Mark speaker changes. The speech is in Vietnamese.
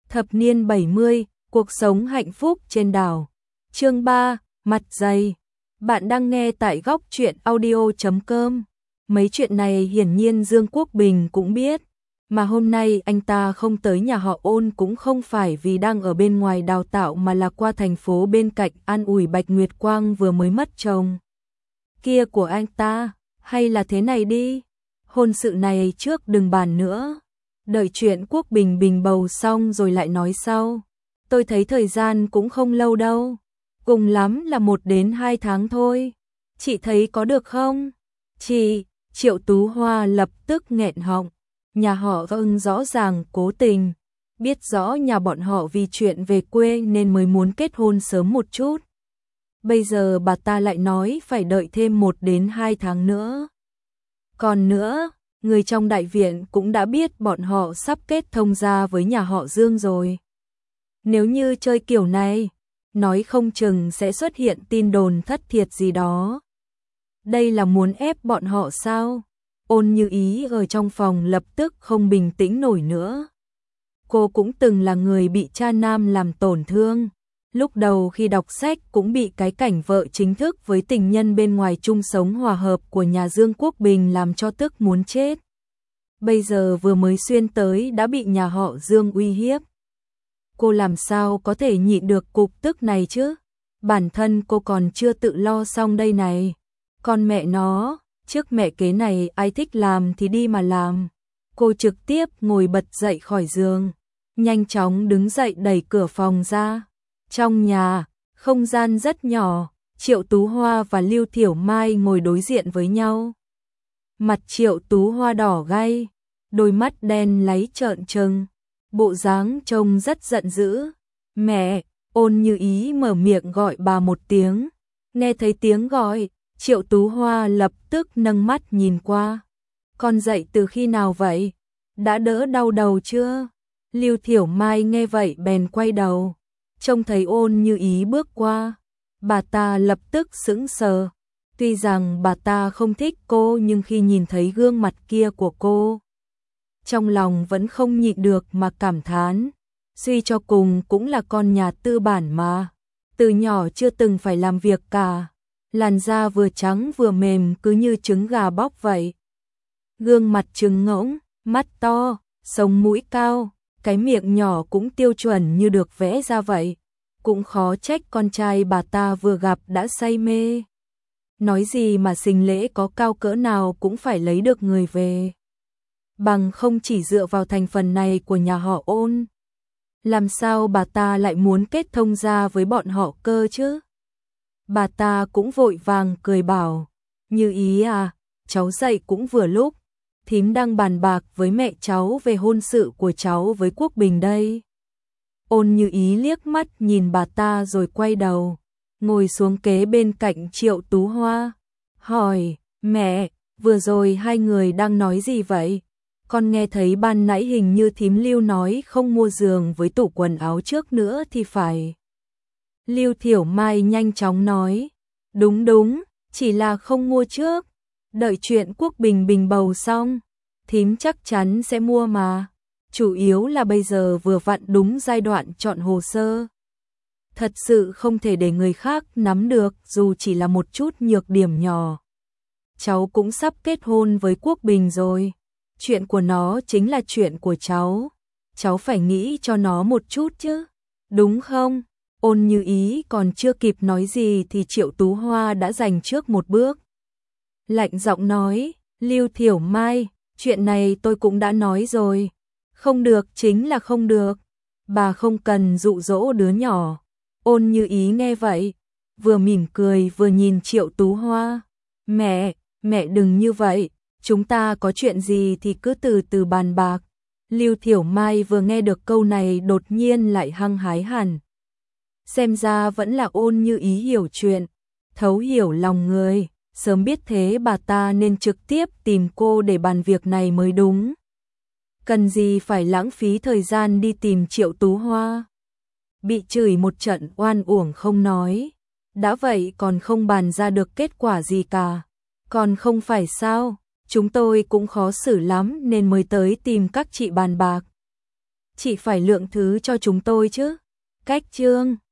Speaker 1: Thập niên 70, cuộc sống hạnh phúc trên đảo. Chương 3, mặt dày. Bạn đang nghe tại góc truyện audio.com. Mấy chuyện này hiển nhiên Dương Quốc Bình cũng biết, mà hôm nay anh ta không tới nhà họ Ôn cũng không phải vì đang ở bên ngoài đào tạo mà là qua thành phố bên cạnh an ủi Bạch Nguyệt Quang vừa mới mất chồng kia của anh ta, hay là thế này đi, hôn sự này trước đừng bàn nữa. Đợi chuyện Quốc Bình bình bầu xong rồi lại nói sau. Tôi thấy thời gian cũng không lâu đâu. Cùng lắm là 1 đến 2 tháng thôi. Chị thấy có được không? Chị, Triệu Tú Hoa lập tức nghẹn họng. Nhà họ Ưng rõ ràng cố tình. Biết rõ nhà bọn họ vì chuyện về quê nên mới muốn kết hôn sớm một chút. Bây giờ bà ta lại nói phải đợi thêm 1 đến 2 tháng nữa. Còn nữa, người trong đại viện cũng đã biết bọn họ sắp kết thông gia với nhà họ Dương rồi. Nếu như chơi kiểu này, nói không chừng sẽ xuất hiện tin đồn thất thiệt gì đó. Đây là muốn ép bọn họ sao? Ôn Như Ý ở trong phòng lập tức không bình tĩnh nổi nữa. Cô cũng từng là người bị cha nam làm tổn thương. Lúc đầu khi đọc sách cũng bị cái cảnh vợ chính thức với tình nhân bên ngoài chung sống hòa hợp của nhà Dương Quốc Bình làm cho tức muốn chết. Bây giờ vừa mới xuyên tới đã bị nhà họ Dương uy hiếp. Cô làm sao có thể nhịn được cục tức này chứ? Bản thân cô còn chưa tự lo xong đây này. Con mẹ nó, trước mẹ kế này ai thích làm thì đi mà làm. Cô trực tiếp ngồi bật dậy khỏi giường, nhanh chóng đứng dậy đẩy cửa phòng ra. Trong nhà, không gian rất nhỏ, Triệu Tú Hoa và Lưu Thiểu Mai ngồi đối diện với nhau. Mặt Triệu Tú Hoa đỏ gay, đôi mắt đen láy trợn trừng, bộ dáng trông rất giận dữ. Mẹ, Ôn Như Ý mở miệng gọi bà một tiếng. Nghe thấy tiếng gọi, Triệu Tú Hoa lập tức nâng mắt nhìn qua. Con dậy từ khi nào vậy? Đã đỡ đau đầu chưa? Lưu Thiểu Mai nghe vậy bèn quay đầu, trông thấy Ôn Như Ý bước qua. Bà ta lập tức sững sờ. Tuy rằng bà ta không thích cô nhưng khi nhìn thấy gương mặt kia của cô, trong lòng vẫn không nhịn được mà cảm thán. Suy cho cùng cũng là con nhà tư bản mà. Từ nhỏ chưa từng phải làm việc cả. Làn da vừa trắng vừa mềm cứ như trứng gà bóc vậy. Gương mặt trừng ngỗng, mắt to, sống mũi cao, cái miệng nhỏ cũng tiêu chuẩn như được vẽ ra vậy. Cũng khó trách con trai bà ta vừa gặp đã say mê. Nói gì mà sinh lễ có cao cỡ nào cũng phải lấy được người về. Bằng không chỉ dựa vào thành phần này của nhà họ Ôn, làm sao bà ta lại muốn kết thông gia với bọn họ cơ chứ? Bà ta cũng vội vàng cười bảo, Như Ý à, cháu dậy cũng vừa lúc, thím đang bàn bạc với mẹ cháu về hôn sự của cháu với Quốc Bình đây. Ôn Như Ý liếc mắt nhìn bà ta rồi quay đầu, ngồi xuống kế bên cạnh Triệu Tú Hoa, hỏi, mẹ, vừa rồi hai người đang nói gì vậy? Con nghe thấy ban nãy hình như thím Lưu nói không mua giường với tủ quần áo trước nữa thì phải. Lưu Thiểu Mai nhanh chóng nói, đúng, chỉ là không mua trước. Đợi chuyện Quốc Bình bình bầu xong, thím chắc chắn sẽ mua mà. Chủ yếu là bây giờ vừa vặn đúng giai đoạn chọn hồ sơ. Thật sự không thể để người khác nắm được dù chỉ là một chút nhược điểm nhỏ. Cháu cũng sắp kết hôn với Quốc Bình rồi. Chuyện của nó chính là chuyện của cháu. Cháu phải nghĩ cho nó một chút chứ. Đúng không? Ôn Như Ý còn chưa kịp nói gì thì Triệu Tú Hoa đã giành trước một bước. Lạnh giọng nói, Lưu Thiểu Mai, chuyện này tôi cũng đã nói rồi. Không được chính là không được. Bà không cần dụ dỗ đứa nhỏ. Ôn Như Ý nghe vậy, vừa mỉm cười vừa nhìn Triệu Tú Hoa. Mẹ đừng như vậy. Chúng ta có chuyện gì thì cứ từ từ bàn bạc. Lưu Thiểu Mai vừa nghe được câu này đột nhiên lại hăng hái hẳn. Xem ra vẫn là Ôn Như Ý hiểu chuyện, thấu hiểu lòng người. Sớm biết thế bà ta nên trực tiếp tìm cô để bàn việc này mới đúng. Cần gì phải lãng phí thời gian đi tìm Triệu Tú Hoa. Bị chửi một trận oan uổng không nói. Đã vậy còn không bàn ra được kết quả gì cả. Còn không phải sao? Chúng tôi cũng khó xử lắm nên mới tới tìm các chị bàn bạc. Chị phải lượng thứ cho chúng tôi chứ. Cách chương